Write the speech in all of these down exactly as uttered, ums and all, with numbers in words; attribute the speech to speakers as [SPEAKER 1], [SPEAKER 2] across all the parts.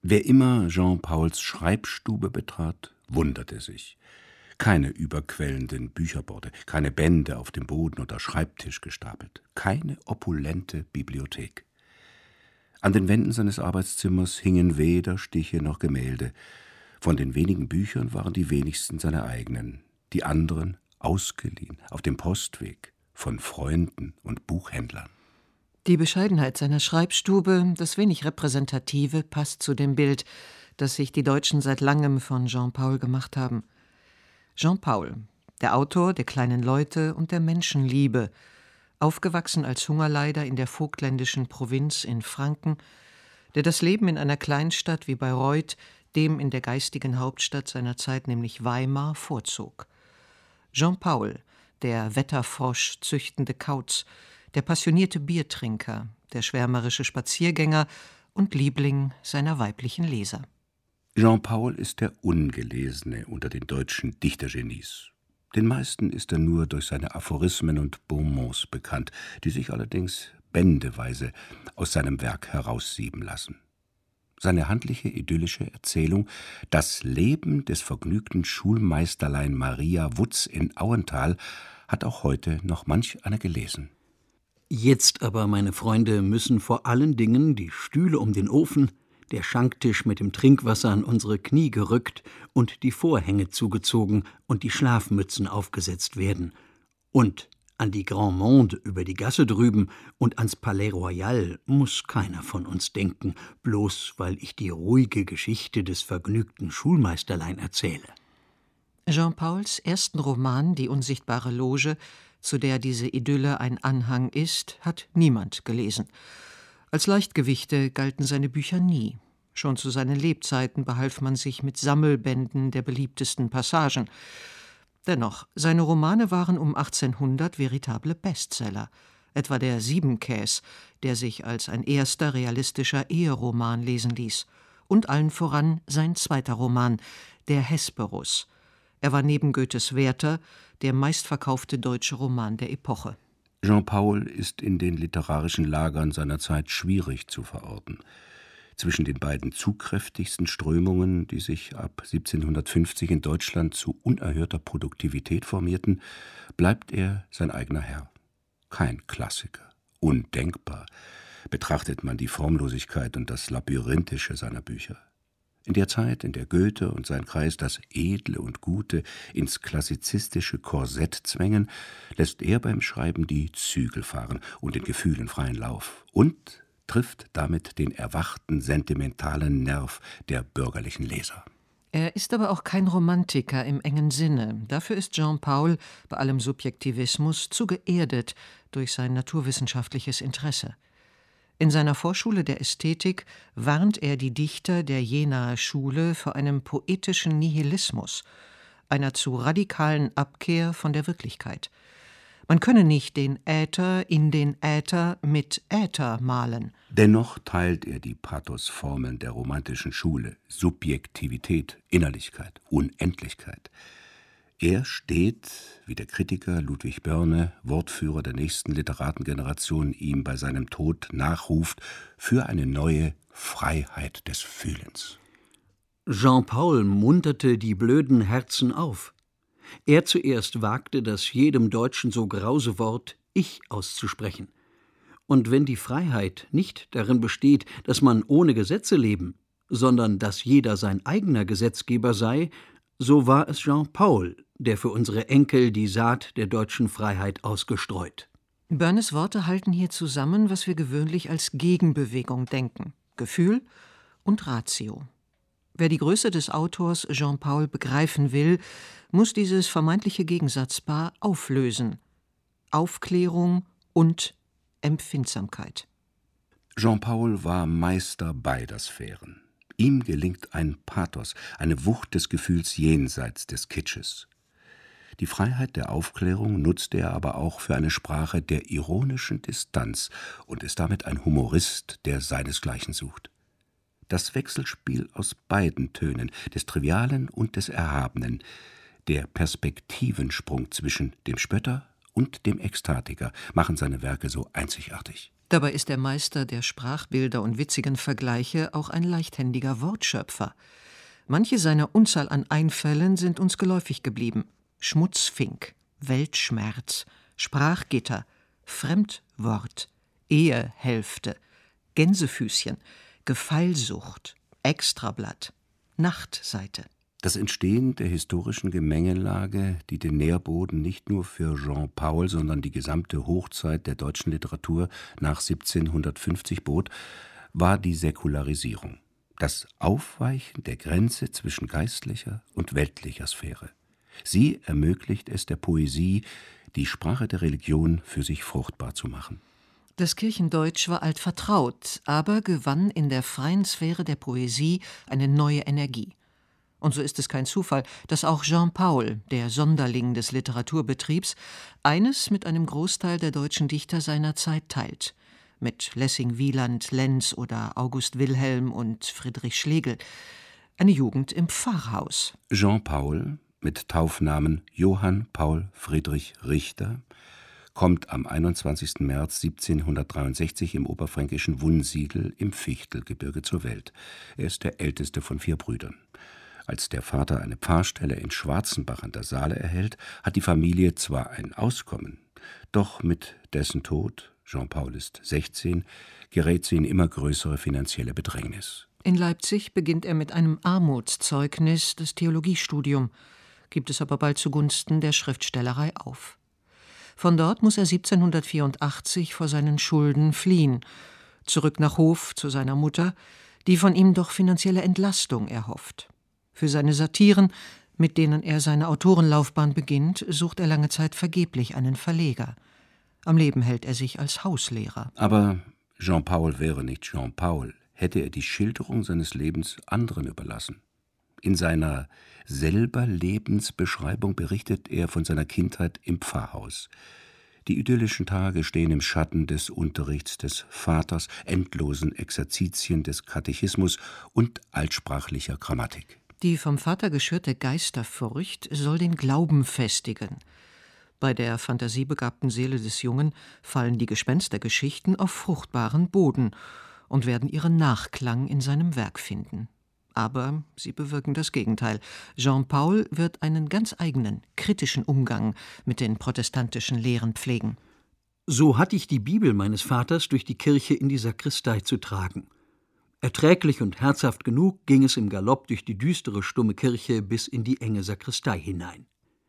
[SPEAKER 1] Wer immer Jean Pauls Schreibstube betrat, wunderte sich. Keine überquellenden Bücherborde, keine Bände auf dem Boden oder Schreibtisch gestapelt, keine opulente Bibliothek. An den Wänden seines Arbeitszimmers hingen weder Stiche noch Gemälde. Von den wenigen Büchern waren die wenigsten seine eigenen, die anderen ausgeliehen, auf dem Postweg, von Freunden und Buchhändlern.
[SPEAKER 2] Die Bescheidenheit seiner Schreibstube, das wenig Repräsentative, passt zu dem Bild, das sich die Deutschen seit langem von Jean Paul gemacht haben. Jean Paul, der Autor der kleinen Leute und der Menschenliebe, aufgewachsen als Hungerleider in der vogtländischen Provinz in Franken, der das Leben in einer Kleinstadt wie Bayreuth dem in der geistigen Hauptstadt seiner Zeit, nämlich Weimar, vorzog. Jean Paul, der Wetterfrosch züchtende Kauz, der passionierte Biertrinker, der schwärmerische Spaziergänger und Liebling seiner weiblichen Leser.
[SPEAKER 1] Jean Paul ist der Ungelesene unter den deutschen Dichtergenies. Den meisten ist er nur durch seine Aphorismen und Bonmots bekannt, die sich allerdings bändeweise aus seinem Werk heraussieben lassen. Seine handliche, idyllische Erzählung »Das Leben des vergnügten Schulmeisterlein Maria Wutz in Auenthal« hat auch heute noch manch einer gelesen.
[SPEAKER 3] Jetzt aber, meine Freunde, müssen vor allen Dingen die Stühle um den Ofen, der Schanktisch mit dem Trinkwasser an unsere Knie gerückt und die Vorhänge zugezogen und die Schlafmützen aufgesetzt werden. Und an die Grand Monde über die Gasse drüben und ans Palais Royal muss keiner von uns denken, bloß weil ich die ruhige Geschichte des vergnügten Schulmeisterlein erzähle.
[SPEAKER 2] Jean Pauls ersten Roman, Die unsichtbare Loge, zu der diese Idylle ein Anhang ist, hat niemand gelesen. Als Leichtgewichte galten seine Bücher nie. Schon zu seinen Lebzeiten behalf man sich mit Sammelbänden der beliebtesten Passagen. Dennoch, seine Romane waren um achtzehnhundert veritable Bestseller. Etwa der Siebenkäs, der sich als ein erster realistischer Eheroman lesen ließ. Und allen voran sein zweiter Roman, Der Hesperus. Er war neben Goethes Werther der meistverkaufte deutsche Roman der Epoche.
[SPEAKER 1] Jean Paul ist in den literarischen Lagern seiner Zeit schwierig zu verorten. Zwischen den beiden zugkräftigsten Strömungen, die sich ab siebzehnhundertfünfzig in Deutschland zu unerhörter Produktivität formierten, bleibt er sein eigener Herr. Kein Klassiker, undenkbar, betrachtet man die Formlosigkeit und das Labyrinthische seiner Bücher. In der Zeit, in der Goethe und sein Kreis das Edle und Gute ins klassizistische Korsett zwängen, lässt er beim Schreiben die Zügel fahren und den Gefühlen freien Lauf und trifft damit den erwachten, sentimentalen Nerv der bürgerlichen Leser.
[SPEAKER 2] Er ist aber auch kein Romantiker im engen Sinne. Dafür ist Jean Paul bei allem Subjektivismus zu geerdet durch sein naturwissenschaftliches Interesse. In seiner Vorschule der Ästhetik warnt er die Dichter der Jenaer Schule vor einem poetischen Nihilismus, einer zu radikalen Abkehr von der Wirklichkeit. Man könne nicht den Äther in den Äther mit Äther malen.
[SPEAKER 1] Dennoch teilt er die Pathosformeln der romantischen Schule, Subjektivität, Innerlichkeit, Unendlichkeit. Er steht, wie der Kritiker Ludwig Börne, Wortführer der nächsten Literatengeneration, ihm bei seinem Tod nachruft, für eine neue Freiheit des Fühlens.
[SPEAKER 3] Jean Paul munterte die blöden Herzen auf. Er zuerst wagte, das jedem Deutschen so grause Wort Ich auszusprechen. Und wenn die Freiheit nicht darin besteht, dass man ohne Gesetze leben, sondern dass jeder sein eigener Gesetzgeber sei, so war es Jean Paul, der für unsere Enkel die Saat der deutschen Freiheit ausgestreut.
[SPEAKER 2] Börnes Worte halten hier zusammen, was wir gewöhnlich als Gegenbewegung denken: Gefühl und Ratio. Wer die Größe des Autors Jean Paul begreifen will, muss dieses vermeintliche Gegensatzpaar auflösen: Aufklärung und Empfindsamkeit.
[SPEAKER 1] Jean Paul war Meister beider Sphären. Ihm gelingt ein Pathos, eine Wucht des Gefühls jenseits des Kitsches. Die Freiheit der Aufklärung nutzt er aber auch für eine Sprache der ironischen Distanz und ist damit ein Humorist, der seinesgleichen sucht. Das Wechselspiel aus beiden Tönen, des Trivialen und des Erhabenen, der Perspektivensprung zwischen dem Spötter und dem Ekstatiker, machen seine Werke so einzigartig.
[SPEAKER 2] Dabei ist der Meister der Sprachbilder und witzigen Vergleiche auch ein leichthändiger Wortschöpfer. Manche seiner Unzahl an Einfällen sind uns geläufig geblieben: Schmutzfink, Weltschmerz, Sprachgitter, Fremdwort, Ehehälfte, Gänsefüßchen, Gefeilsucht, Extrablatt, Nachtseite.
[SPEAKER 1] Das Entstehen der historischen Gemengelage, die den Nährboden nicht nur für Jean Paul, sondern die gesamte Hochzeit der deutschen Literatur nach siebzehnhundertfünfzig bot, war die Säkularisierung, das Aufweichen der Grenze zwischen geistlicher und weltlicher Sphäre. Sie ermöglicht es der Poesie, die Sprache der Religion für sich fruchtbar zu machen.
[SPEAKER 2] Das Kirchendeutsch war altvertraut, aber gewann in der freien Sphäre der Poesie eine neue Energie. Und so ist es kein Zufall, dass auch Jean Paul, der Sonderling des Literaturbetriebs, eines mit einem Großteil der deutschen Dichter seiner Zeit teilt. Mit Lessing, Wieland, Lenz oder August Wilhelm und Friedrich Schlegel. Eine Jugend im Pfarrhaus.
[SPEAKER 1] Jean Paul, mit Taufnamen Johann Paul Friedrich Richter, kommt am einundzwanzigsten März siebzehnhundertdreiundsechzig im oberfränkischen Wunsiedel im Fichtelgebirge zur Welt. Er ist der älteste von vier Brüdern. Als der Vater eine Pfarrstelle in Schwarzenbach an der Saale erhält, hat die Familie zwar ein Auskommen, doch mit dessen Tod, Jean Paul ist sechzehn, gerät sie in immer größere finanzielle Bedrängnis.
[SPEAKER 2] In Leipzig beginnt er mit einem Armutszeugnis das Theologiestudium, gibt es aber bald zugunsten der Schriftstellerei auf. Von dort muss er siebzehnhundertvierundachtzig vor seinen Schulden fliehen, zurück nach Hof zu seiner Mutter, die von ihm doch finanzielle Entlastung erhofft. Für seine Satiren, mit denen er seine Autorenlaufbahn beginnt, sucht er lange Zeit vergeblich einen Verleger. Am Leben hält er sich als Hauslehrer.
[SPEAKER 1] Aber Jean Paul wäre nicht Jean Paul, hätte er die Schilderung seines Lebens anderen überlassen. In seiner selber Lebensbeschreibung berichtet er von seiner Kindheit im Pfarrhaus. Die idyllischen Tage stehen im Schatten des Unterrichts des Vaters, endlosen Exerzitien des Katechismus und altsprachlicher Grammatik.
[SPEAKER 2] Die vom Vater geschürte Geisterfurcht soll den Glauben festigen. Bei der fantasiebegabten Seele des Jungen fallen die Gespenstergeschichten auf fruchtbaren Boden und werden ihren Nachklang in seinem Werk finden. Aber sie bewirken das Gegenteil. Jean Paul wird einen ganz eigenen, kritischen Umgang mit den protestantischen Lehren pflegen.
[SPEAKER 3] So hatte ich die Bibel meines Vaters durch die Kirche in die Sakristei zu tragen. Erträglich und herzhaft genug ging es im Galopp durch die düstere, stumme Kirche bis in die enge Sakristei hinein.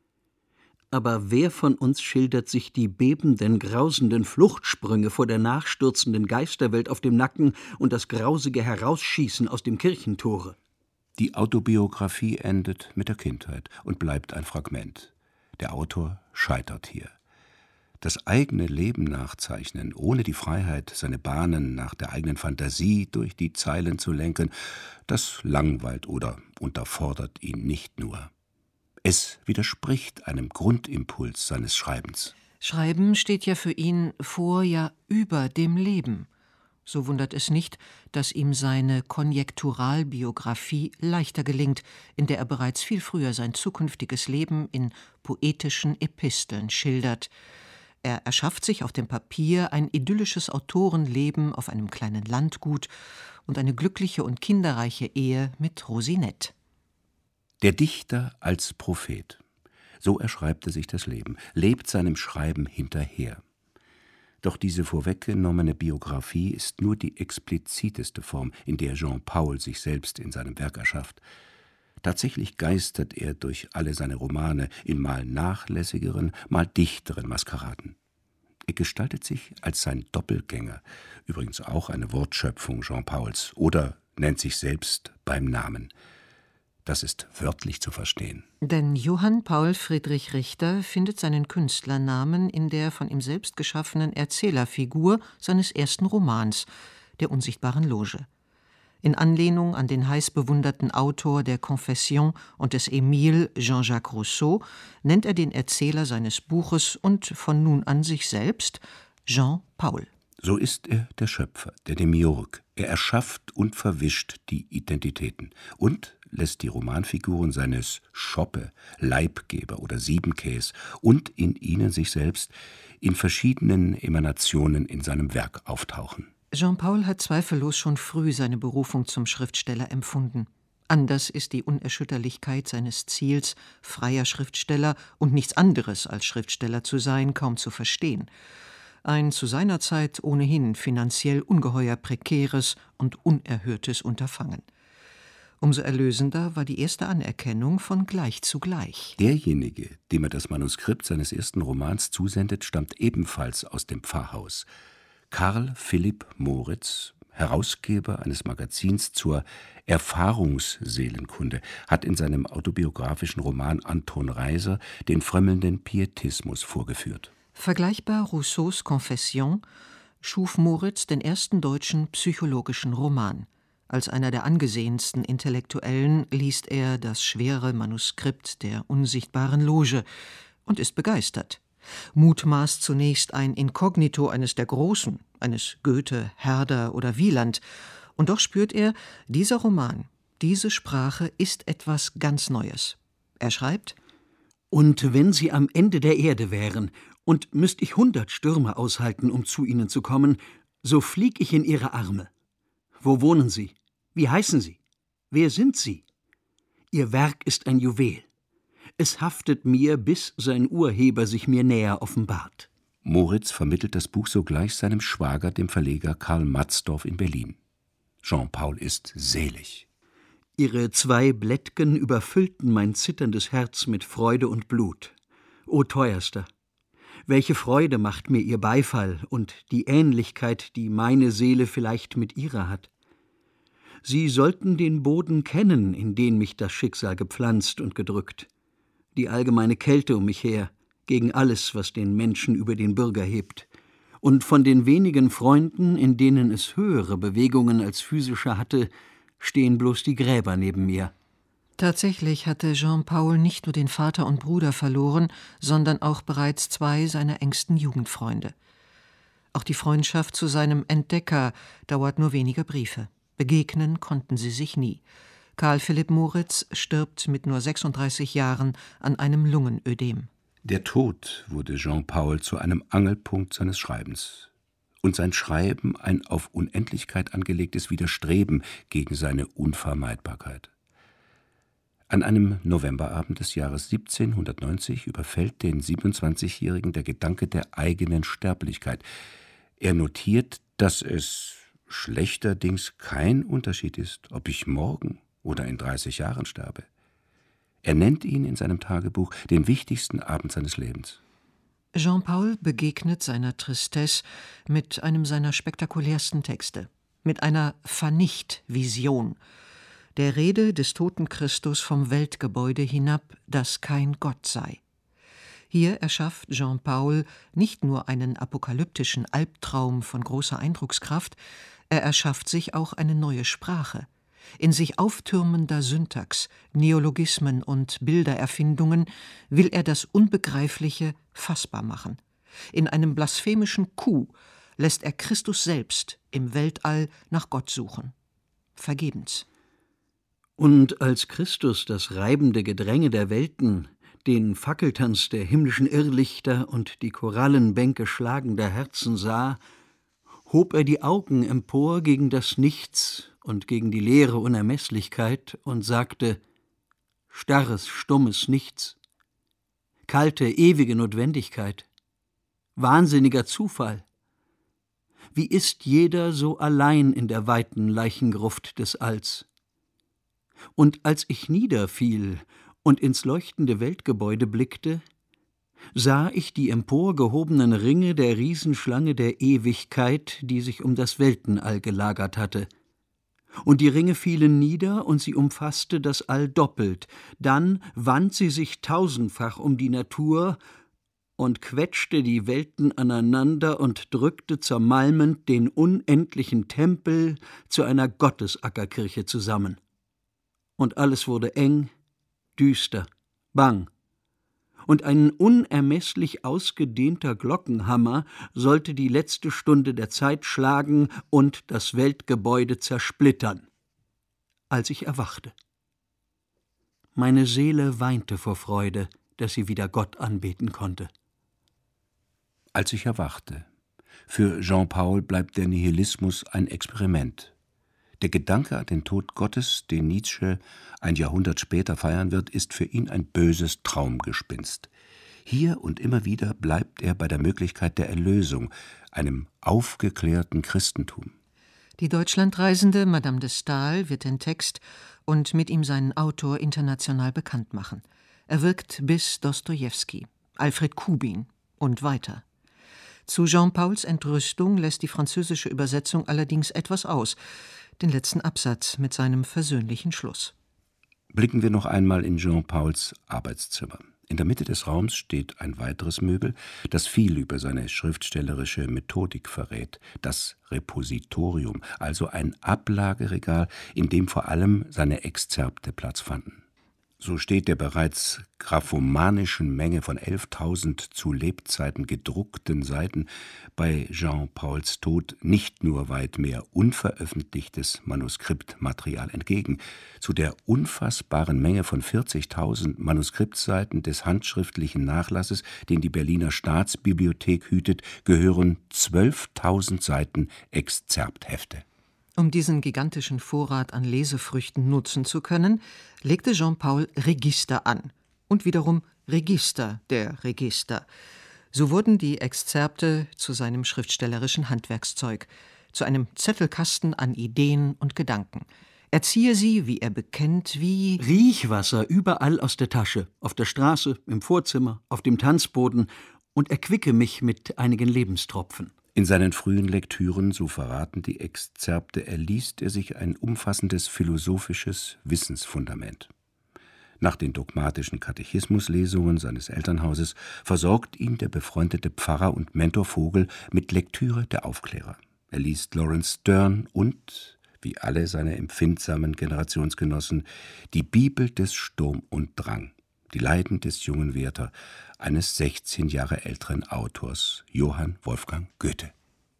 [SPEAKER 3] Aber wer von uns schildert sich die bebenden, grausenden Fluchtsprünge vor der nachstürzenden Geisterwelt auf dem Nacken und das grausige Herausschießen aus dem Kirchentore?
[SPEAKER 1] Die Autobiografie endet mit der Kindheit und bleibt ein Fragment. Der Autor scheitert hier. Das eigene Leben nachzeichnen, ohne die Freiheit, seine Bahnen nach der eigenen Fantasie durch die Zeilen zu lenken, das langweilt oder unterfordert ihn nicht nur. Es widerspricht einem Grundimpuls seines Schreibens.
[SPEAKER 2] Schreiben steht ja für ihn vor, ja über dem Leben. So wundert es nicht, dass ihm seine Konjekturalbiografie leichter gelingt, in der er bereits viel früher sein zukünftiges Leben in poetischen Episteln schildert. Er erschafft sich auf dem Papier ein idyllisches Autorenleben auf einem kleinen Landgut und eine glückliche und kinderreiche Ehe mit Rosinette.
[SPEAKER 1] Der Dichter als Prophet. So erschreibt er sich das Leben, lebt seinem Schreiben hinterher. Doch diese vorweggenommene Biografie ist nur die expliziteste Form, in der Jean Paul sich selbst in seinem Werk erschafft. Tatsächlich geistert er durch alle seine Romane in mal nachlässigeren, mal dichteren Maskeraden. Er gestaltet sich als sein Doppelgänger, übrigens auch eine Wortschöpfung Jean Pauls, oder nennt sich selbst beim Namen. Das ist wörtlich zu verstehen.
[SPEAKER 2] Denn Johann Paul Friedrich Richter findet seinen Künstlernamen in der von ihm selbst geschaffenen Erzählerfigur seines ersten Romans, der unsichtbaren Loge. In Anlehnung an den heiß bewunderten Autor der Confession und des Emile, Jean-Jacques Rousseau, nennt er den Erzähler seines Buches und von nun an sich selbst Jean Paul.
[SPEAKER 1] So ist er der Schöpfer, der Demiurg. Er erschafft und verwischt die Identitäten. Und lässt die Romanfiguren seines Schoppe, Leibgeber oder Siebenkäs und in ihnen sich selbst in verschiedenen Emanationen in seinem Werk auftauchen.
[SPEAKER 2] Jean-Paul hat zweifellos schon früh seine Berufung zum Schriftsteller empfunden. Anders ist die Unerschütterlichkeit seines Ziels, freier Schriftsteller und nichts anderes als Schriftsteller zu sein, kaum zu verstehen. Ein zu seiner Zeit ohnehin finanziell ungeheuer prekäres und unerhörtes Unterfangen. Umso erlösender war die erste Anerkennung von gleich zu gleich.
[SPEAKER 1] Derjenige, dem er das Manuskript seines ersten Romans zusendet, stammt ebenfalls aus dem Pfarrhaus. Karl Philipp Moritz, Herausgeber eines Magazins zur Erfahrungsseelenkunde, hat in seinem autobiografischen Roman Anton Reiser den frömmelnden Pietismus vorgeführt.
[SPEAKER 2] Vergleichbar Rousseaus Confession schuf Moritz den ersten deutschen psychologischen Roman. Als einer der angesehensten Intellektuellen liest er das schwere Manuskript der unsichtbaren Loge und ist begeistert. Mutmaßt zunächst ein Inkognito eines der Großen, eines Goethe, Herder oder Wieland. Und doch spürt er, dieser Roman, diese Sprache ist etwas ganz Neues. Er schreibt:
[SPEAKER 3] Und wenn Sie am Ende der Erde wären und müsst ich hundert Stürme aushalten, um zu Ihnen zu kommen, so flieg ich in Ihre Arme. Wo wohnen Sie? Wie heißen Sie? Wer sind Sie? Ihr Werk ist ein Juwel. Es haftet mir, bis sein Urheber sich mir näher offenbart.
[SPEAKER 1] Moritz vermittelt das Buch sogleich seinem Schwager, dem Verleger Karl Matzdorf in Berlin. Jean-Paul ist selig.
[SPEAKER 3] Ihre zwei Blättgen überfüllten mein zitterndes Herz mit Freude und Blut. O teuerster, welche Freude macht mir Ihr Beifall und die Ähnlichkeit, die meine Seele vielleicht mit Ihrer hat. Sie sollten den Boden kennen, in den mich das Schicksal gepflanzt und gedrückt. Die allgemeine Kälte um mich her, gegen alles, was den Menschen über den Bürger hebt. Und von den wenigen Freunden, in denen es höhere Bewegungen als physische hatte, stehen bloß die Gräber neben mir.
[SPEAKER 2] Tatsächlich hatte Jean-Paul nicht nur den Vater und Bruder verloren, sondern auch bereits zwei seiner engsten Jugendfreunde. Auch die Freundschaft zu seinem Entdecker dauert nur wenige Briefe. Begegnen konnten sie sich nie. Karl Philipp Moritz stirbt mit nur sechsunddreißig Jahren an einem Lungenödem.
[SPEAKER 1] Der Tod wurde Jean-Paul zu einem Angelpunkt seines Schreibens. Und sein Schreiben ein auf Unendlichkeit angelegtes Widerstreben gegen seine Unvermeidbarkeit. An einem Novemberabend des Jahres siebzehnhundertneunzig überfällt den siebenundzwanzigjährigen der Gedanke der eigenen Sterblichkeit. Er notiert, dass es schlechterdings kein Unterschied ist, ob ich morgen oder in dreißig Jahren sterbe. Er nennt ihn in seinem Tagebuch den wichtigsten Abend seines Lebens.
[SPEAKER 2] Jean-Paul begegnet seiner Tristesse mit einem seiner spektakulärsten Texte, mit einer Vernicht-Vision, der Rede des toten Christus vom Weltgebäude hinab, das kein Gott sei. Hier erschafft Jean-Paul nicht nur einen apokalyptischen Albtraum von großer Eindruckskraft, er erschafft sich auch eine neue Sprache. In sich auftürmender Syntax, Neologismen und Bildererfindungen will er das Unbegreifliche fassbar machen. In einem blasphemischen Coup lässt er Christus selbst im Weltall nach Gott suchen. Vergebens.
[SPEAKER 3] Und als Christus das reibende Gedränge der Welten, den Fackeltanz der himmlischen Irrlichter und die Korallenbänke schlagender Herzen sah, hob er die Augen empor gegen das Nichts und gegen die leere Unermeßlichkeit und sagte: Starres, stummes Nichts, kalte, ewige Notwendigkeit, wahnsinniger Zufall. Wie ist jeder so allein in der weiten Leichengruft des Alls? Und als ich niederfiel und ins leuchtende Weltgebäude blickte, sah ich die emporgehobenen Ringe der Riesenschlange der Ewigkeit, die sich um das Weltenall gelagert hatte. Und die Ringe fielen nieder, und sie umfasste das All doppelt. Dann wand sie sich tausendfach um die Natur und quetschte die Welten aneinander und drückte zermalmend den unendlichen Tempel zu einer Gottesackerkirche zusammen. Und alles wurde eng, düster, bang. Und ein unermeßlich ausgedehnter Glockenhammer sollte die letzte Stunde der Zeit schlagen und das Weltgebäude zersplittern, als ich erwachte. Meine Seele weinte vor Freude, dass sie wieder Gott anbeten konnte.
[SPEAKER 1] Als ich erwachte. Für Jean-Paul bleibt der Nihilismus ein Experiment. Der Gedanke an den Tod Gottes, den Nietzsche ein Jahrhundert später feiern wird, ist für ihn ein böses Traumgespinst. Hier und immer wieder bleibt er bei der Möglichkeit der Erlösung, einem aufgeklärten Christentum.
[SPEAKER 2] Die Deutschlandreisende Madame de Staël wird den Text und mit ihm seinen Autor international bekannt machen. Er wirkt bis Dostojewski, Alfred Kubin und weiter. Zu Jean-Pauls Entrüstung lässt die französische Übersetzung allerdings etwas aus, den letzten Absatz mit seinem versöhnlichen Schluss.
[SPEAKER 1] Blicken wir noch einmal in Jean-Pauls Arbeitszimmer. In der Mitte des Raums steht ein weiteres Möbel, das viel über seine schriftstellerische Methodik verrät, das Repositorium, also ein Ablageregal, in dem vor allem seine Exzerpte Platz fanden. So steht der bereits graphomanischen Menge von elftausend zu Lebzeiten gedruckten Seiten bei Jean-Pauls Tod nicht nur weit mehr unveröffentlichtes Manuskriptmaterial entgegen. Zu der unfassbaren Menge von vierzigtausend Manuskriptseiten des handschriftlichen Nachlasses, den die Berliner Staatsbibliothek hütet, gehören zwölftausend Seiten Exzerpthefte.
[SPEAKER 2] Um diesen gigantischen Vorrat an Lesefrüchten nutzen zu können, legte Jean-Paul Register an und wiederum Register der Register. So wurden die Exzerpte zu seinem schriftstellerischen Handwerkszeug, zu einem Zettelkasten an Ideen und Gedanken. Er ziehe sie, wie er bekennt, wie
[SPEAKER 3] Riechwasser überall aus der Tasche, auf der Straße, im Vorzimmer, auf dem Tanzboden und erquicke mich mit einigen Lebenstropfen.
[SPEAKER 1] In seinen frühen Lektüren, so verraten die Exzerpte, erliest er sich ein umfassendes philosophisches Wissensfundament. Nach den dogmatischen Katechismuslesungen seines Elternhauses versorgt ihn der befreundete Pfarrer und Mentor Vogel mit Lektüre der Aufklärer. Er liest Lawrence Sterne und, wie alle seine empfindsamen Generationsgenossen, die Bibel des Sturm und Drang, die Leiden des jungen Werther, eines sechzehn Jahre älteren Autors, Johann Wolfgang Goethe.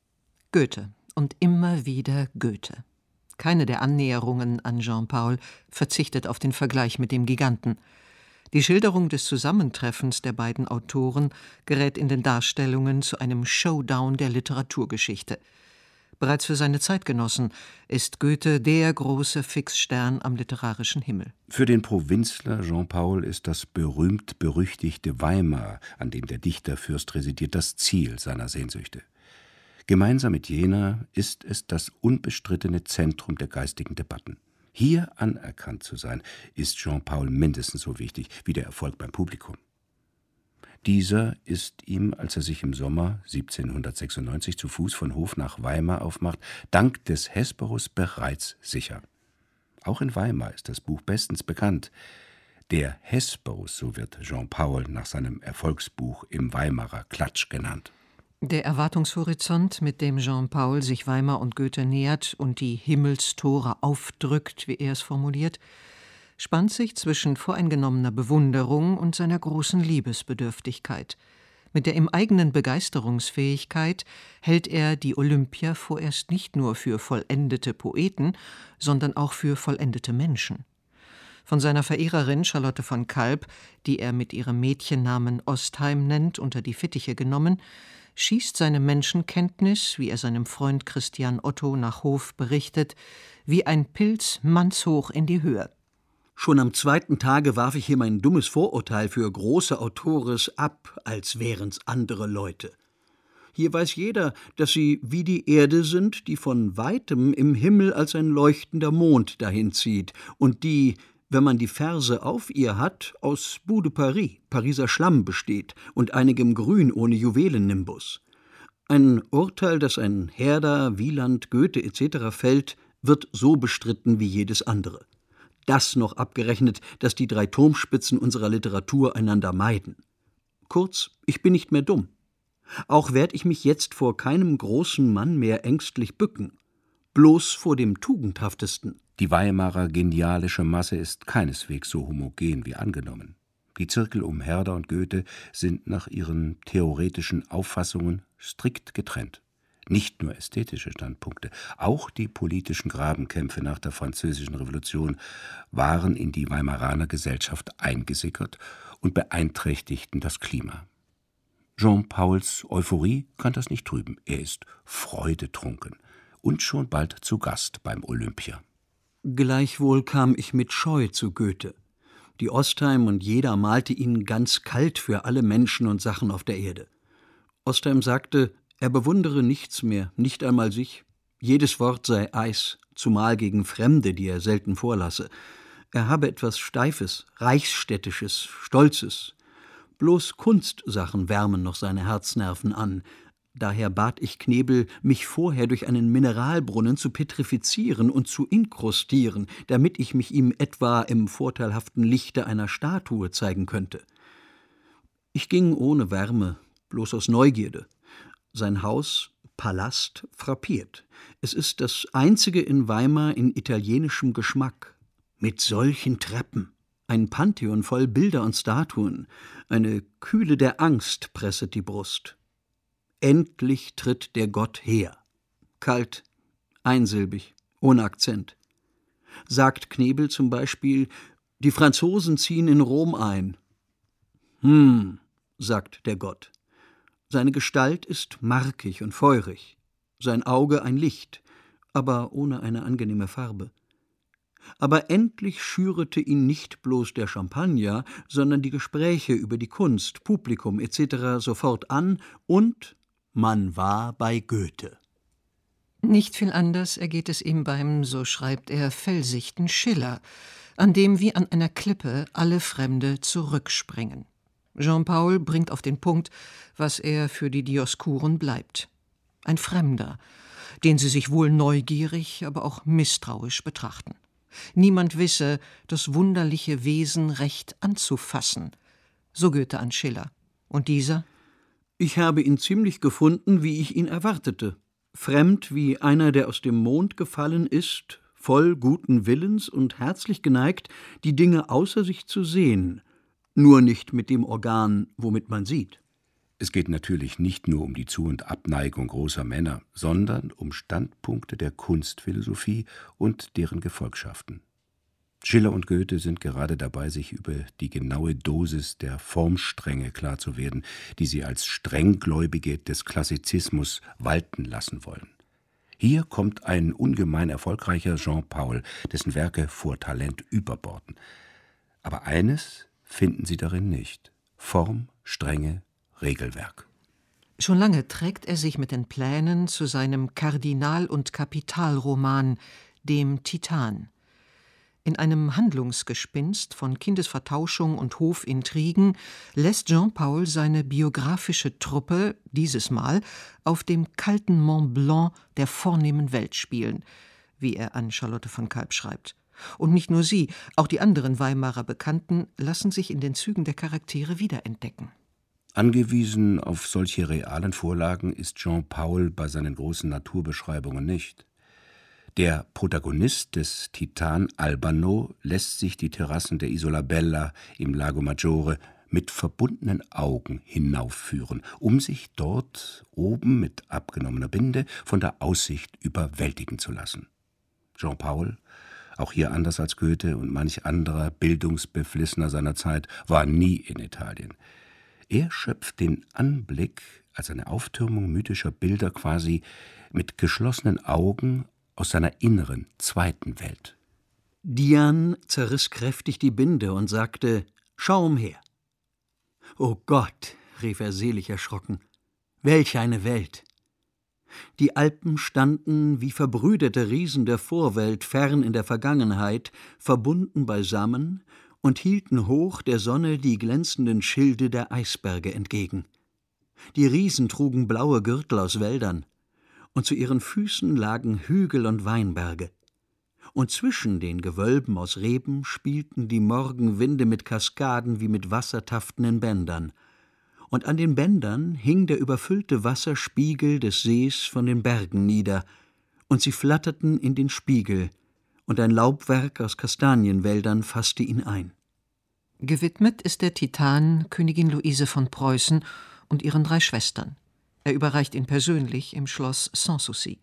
[SPEAKER 2] Goethe und immer wieder Goethe. Keine der Annäherungen an Jean-Paul verzichtet auf den Vergleich mit dem Giganten. Die Schilderung des Zusammentreffens der beiden Autoren gerät in den Darstellungen zu einem Showdown der Literaturgeschichte. Bereits für seine Zeitgenossen ist Goethe der große Fixstern am literarischen Himmel.
[SPEAKER 1] Für den Provinzler Jean-Paul ist das berühmt-berüchtigte Weimar, an dem der Dichterfürst residiert, das Ziel seiner Sehnsüchte. Gemeinsam mit Jena ist es das unbestrittene Zentrum der geistigen Debatten. Hier anerkannt zu sein, ist Jean-Paul mindestens so wichtig wie der Erfolg beim Publikum. Dieser ist ihm, als er sich im Sommer siebzehnhundertsechsundneunzig zu Fuß von Hof nach Weimar aufmacht, dank des Hesperus bereits sicher. Auch in Weimar ist das Buch bestens bekannt. Der Hesperus, so wird Jean-Paul nach seinem Erfolgsbuch im Weimarer Klatsch genannt.
[SPEAKER 2] Der Erwartungshorizont, mit dem Jean-Paul sich Weimar und Goethe nähert und die Himmelstore aufdrückt, wie er es formuliert, spannt sich zwischen voreingenommener Bewunderung und seiner großen Liebesbedürftigkeit. Mit der ihm eigenen Begeisterungsfähigkeit hält er die Olympia vorerst nicht nur für vollendete Poeten, sondern auch für vollendete Menschen. Von seiner Verehrerin Charlotte von Kalb, die er mit ihrem Mädchennamen Ostheim nennt, unter die Fittiche genommen, schießt seine Menschenkenntnis, wie er seinem Freund Christian Otto nach Hof berichtet, wie ein Pilz mannshoch in die Höhe.
[SPEAKER 3] Schon am zweiten Tage warf ich hier mein dummes Vorurteil für große Autores ab, als wären's andere Leute. Hier weiß jeder, dass sie wie die Erde sind, die von Weitem im Himmel als ein leuchtender Mond dahinzieht und die, wenn man die Verse auf ihr hat, aus Bout de Paris, Pariser Schlamm besteht und einigem Grün ohne Juwelennimbus. Ein Urteil, das ein Herder, Wieland, Goethe et cetera fällt, wird so bestritten wie jedes andere. Das noch abgerechnet, dass die drei Turmspitzen unserer Literatur einander meiden. Kurz, ich bin nicht mehr dumm. Auch werd ich mich jetzt vor keinem großen Mann mehr ängstlich bücken, bloß vor dem Tugendhaftesten.
[SPEAKER 1] Die Weimarer genialische Masse ist keineswegs so homogen wie angenommen. Die Zirkel um Herder und Goethe sind nach ihren theoretischen Auffassungen strikt getrennt. Nicht nur ästhetische Standpunkte, auch die politischen Grabenkämpfe nach der Französischen Revolution waren in die Weimaraner Gesellschaft eingesickert und beeinträchtigten das Klima. Jean Pauls Euphorie kann das nicht trüben. Er ist freudetrunken und schon bald zu Gast beim Olympia.
[SPEAKER 3] Gleichwohl kam ich mit Scheu zu Goethe. Die Ostheim und jeder malte ihn ganz kalt für alle Menschen und Sachen auf der Erde. Ostheim sagte, er bewundere nichts mehr, nicht einmal sich. Jedes Wort sei Eis, zumal gegen Fremde, die er selten vorlasse. Er habe etwas Steifes, Reichsstädtisches, Stolzes. Bloß Kunstsachen wärmen noch seine Herznerven an. Daher bat ich Knebel, mich vorher durch einen Mineralbrunnen zu petrifizieren und zu inkrustieren, damit ich mich ihm etwa im vorteilhaften Lichte einer Statue zeigen könnte. Ich ging ohne Wärme, bloß aus Neugierde. Sein Haus, Palast, frappiert. Es ist das einzige in Weimar in italienischem Geschmack. Mit solchen Treppen. Ein Pantheon voll Bilder und Statuen. Eine Kühle der Angst presset die Brust. Endlich tritt der Gott her. Kalt, einsilbig, ohne Akzent. Sagt Knebel zum Beispiel, die Franzosen ziehen in Rom ein. Hm, sagt der Gott. Seine Gestalt ist markig und feurig, sein Auge ein Licht, aber ohne eine angenehme Farbe. Aber endlich schürete ihn nicht bloß der Champagner, sondern die Gespräche über die Kunst, Publikum et cetera sofort an, und man war bei Goethe.
[SPEAKER 2] Nicht viel anders ergeht es ihm beim, so schreibt er, felsichten Schiller, an dem wie an einer Klippe alle Fremde zurückspringen. Jean Paul bringt auf den Punkt, was er für die Dioskuren bleibt. Ein Fremder, den sie sich wohl neugierig, aber auch misstrauisch betrachten. Niemand wisse, das wunderliche Wesen recht anzufassen. So Goethe an Schiller. Und dieser?
[SPEAKER 3] Ich habe ihn ziemlich gefunden, wie ich ihn erwartete. Fremd wie einer, der aus dem Mond gefallen ist, voll guten Willens und herzlich geneigt, die Dinge außer sich zu sehen, nur nicht mit dem Organ, womit man sieht.
[SPEAKER 1] Es geht natürlich nicht nur um die Zu- und Abneigung großer Männer, sondern um Standpunkte der Kunstphilosophie und deren Gefolgschaften. Schiller und Goethe sind gerade dabei, sich über die genaue Dosis der Formstrenge klar zu werden, die sie als Strenggläubige des Klassizismus walten lassen wollen. Hier kommt ein ungemein erfolgreicher Jean Paul, dessen Werke vor Talent überborden. Aber eines finden sie darin nicht: Form, Strenge, Regelwerk.
[SPEAKER 2] Schon lange trägt er sich mit den Plänen zu seinem Kardinal- und Kapitalroman, dem Titan. In einem Handlungsgespinst von Kindesvertauschung und Hofintrigen lässt Jean Paul seine biografische Truppe dieses Mal auf dem kalten Mont Blanc der vornehmen Welt spielen, wie er an Charlotte von Kalb schreibt. Und nicht nur sie, auch die anderen Weimarer Bekannten lassen sich in den Zügen der Charaktere wiederentdecken.
[SPEAKER 1] Angewiesen auf solche realen Vorlagen ist Jean Paul bei seinen großen Naturbeschreibungen nicht. Der Protagonist des Titan, Albano, lässt sich die Terrassen der Isola Bella im Lago Maggiore mit verbundenen Augen hinaufführen, um sich dort oben mit abgenommener Binde von der Aussicht überwältigen zu lassen. Jean Paul, auch hier anders als Goethe und manch anderer Bildungsbeflissener seiner Zeit, war nie in Italien. Er schöpft den Anblick als eine Auftürmung mythischer Bilder quasi mit geschlossenen Augen aus seiner inneren, zweiten Welt.
[SPEAKER 3] Diane zerriss kräftig die Binde und sagte, »Schau umher.« »Oh Gott«, rief er selig erschrocken, »welch eine Welt!« Die Alpen standen wie verbrüderte Riesen der Vorwelt fern in der Vergangenheit, verbunden beisammen und hielten hoch der Sonne die glänzenden Schilde der Eisberge entgegen. Die Riesen trugen blaue Gürtel aus Wäldern, und zu ihren Füßen lagen Hügel und Weinberge. Und zwischen den Gewölben aus Reben spielten die Morgenwinde mit Kaskaden wie mit Wassertaften in Bändern. Und an den Bändern hing der überfüllte Wasserspiegel des Sees von den Bergen nieder, und sie flatterten in den Spiegel, und ein Laubwerk aus Kastanienwäldern fasste ihn ein.
[SPEAKER 2] Gewidmet ist der Titan Königin Luise von Preußen und ihren drei Schwestern. Er überreicht ihn persönlich im Schloss Sanssouci.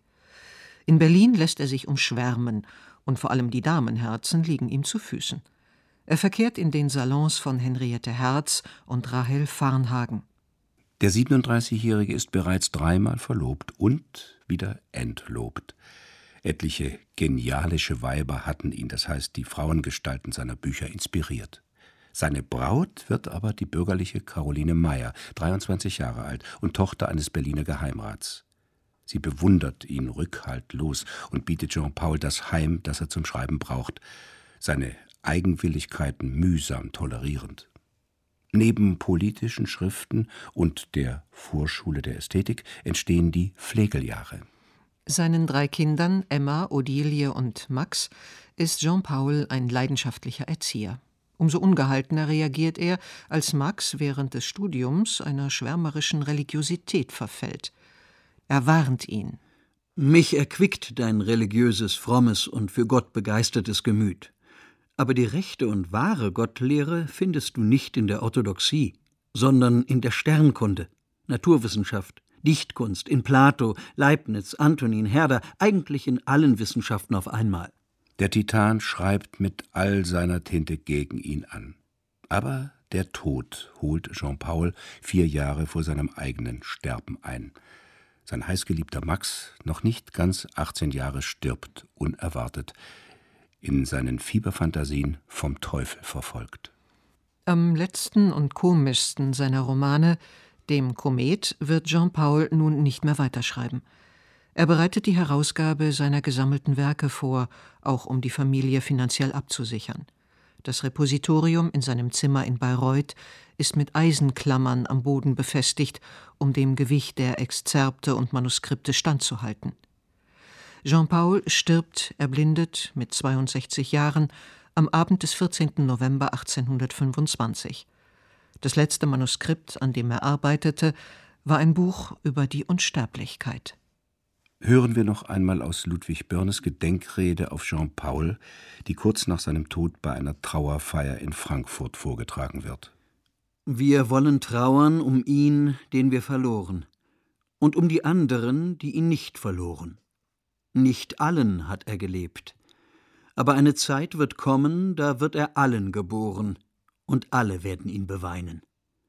[SPEAKER 2] In Berlin lässt er sich umschwärmen, und vor allem die Damenherzen liegen ihm zu Füßen. Er verkehrt in den Salons von Henriette Herz und Rahel Varnhagen.
[SPEAKER 1] Der siebenunddreißigjährige ist bereits dreimal verlobt und wieder entlobt. Etliche genialische Weiber hatten ihn, das heißt die Frauengestalten seiner Bücher, inspiriert. Seine Braut wird aber die bürgerliche Caroline Meyer, dreiundzwanzig Jahre alt und Tochter eines Berliner Geheimrats. Sie bewundert ihn rückhaltlos und bietet Jean-Paul das Heim, das er zum Schreiben braucht, seine Eigenwilligkeiten mühsam tolerierend. Neben politischen Schriften und der Vorschule der Ästhetik entstehen die Flegeljahre.
[SPEAKER 2] Seinen drei Kindern, Emma, Odilie und Max, ist Jean-Paul ein leidenschaftlicher Erzieher. Umso ungehaltener reagiert er, als Max während des Studiums einer schwärmerischen Religiosität verfällt. Er warnt ihn.
[SPEAKER 3] »Mich erquickt dein religiöses, frommes und für Gott begeistertes Gemüt. Aber die rechte und wahre Gottlehre findest du nicht in der Orthodoxie, sondern in der Sternkunde, Naturwissenschaft, Dichtkunst, in Plato, Leibniz, Antonin, Herder, eigentlich in allen Wissenschaften auf einmal.«
[SPEAKER 1] Der Titan schreibt mit all seiner Tinte gegen ihn an. Aber der Tod holt Jean-Paul vier Jahre vor seinem eigenen Sterben ein. Sein heißgeliebter Max, noch nicht ganz achtzehn Jahre, stirbt unerwartet, in seinen Fieberfantasien vom Teufel verfolgt.
[SPEAKER 2] Am letzten und komischsten seiner Romane, dem Komet, wird Jean-Paul nun nicht mehr weiterschreiben. Er bereitet die Herausgabe seiner gesammelten Werke vor, auch um die Familie finanziell abzusichern. Das Repositorium in seinem Zimmer in Bayreuth ist mit Eisenklammern am Boden befestigt, um dem Gewicht der Exzerpte und Manuskripte standzuhalten. Jean-Paul stirbt erblindet mit zweiundsechzig Jahren am Abend des vierzehnten November achtzehnhundertfünfundzwanzig. Das letzte Manuskript, an dem er arbeitete, war ein Buch über die Unsterblichkeit.
[SPEAKER 1] Hören wir noch einmal aus Ludwig Börnes Gedenkrede auf Jean-Paul, die kurz nach seinem Tod bei einer Trauerfeier in Frankfurt vorgetragen wird.
[SPEAKER 3] »Wir wollen trauern um ihn, den wir verloren, und um die anderen, die ihn nicht verloren. Nicht allen hat er gelebt, aber eine Zeit wird kommen, da wird er allen geboren, und alle werden ihn beweinen.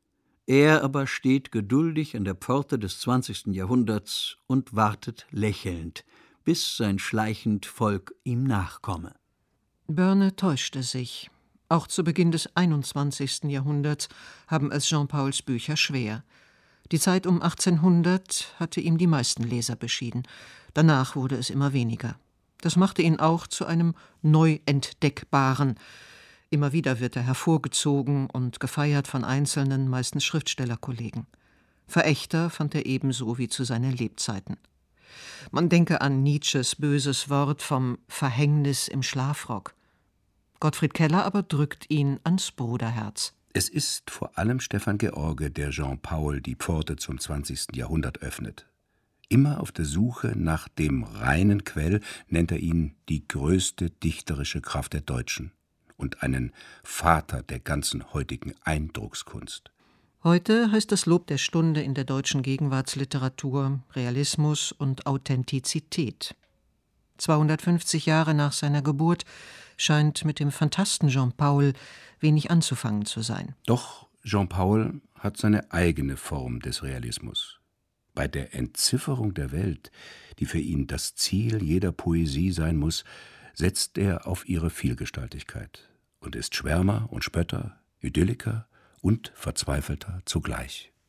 [SPEAKER 3] Er aber steht geduldig an der Pforte des zwanzigsten Jahrhunderts und wartet lächelnd, bis sein schleichend Volk ihm nachkomme.«
[SPEAKER 2] Börne täuschte sich. Auch zu Beginn des einundzwanzigsten Jahrhunderts haben es Jean-Pauls Bücher schwer. Die Zeit um achtzehnhundert hatte ihm die meisten Leser beschieden. Danach wurde es immer weniger. Das machte ihn auch zu einem Neuentdeckbaren. Immer wieder wird er hervorgezogen und gefeiert von einzelnen, meistens Schriftstellerkollegen. Verächter fand er ebenso wie zu seinen Lebzeiten. Man denke an Nietzsches böses Wort vom Verhängnis im Schlafrock. Gottfried Keller aber drückt ihn ans Bruderherz.
[SPEAKER 1] Es ist vor allem Stefan George, der Jean-Paul die Pforte zum zwanzigsten Jahrhundert öffnet. Immer auf der Suche nach dem reinen Quell nennt er ihn die größte dichterische Kraft der Deutschen und einen Vater der ganzen heutigen Eindruckskunst.
[SPEAKER 2] Heute heißt das Lob der Stunde in der deutschen Gegenwartsliteratur Realismus und Authentizität. zweihundertfünfzig Jahre nach seiner Geburt scheint mit dem Phantasten Jean-Paul wenig anzufangen zu sein.
[SPEAKER 1] Doch Jean-Paul hat seine eigene Form des Realismus. Bei der Entzifferung der Welt, die für ihn das Ziel jeder Poesie sein muss, setzt er auf ihre Vielgestaltigkeit und ist Schwärmer und Spötter, Idylliker und Verzweifelter zugleich.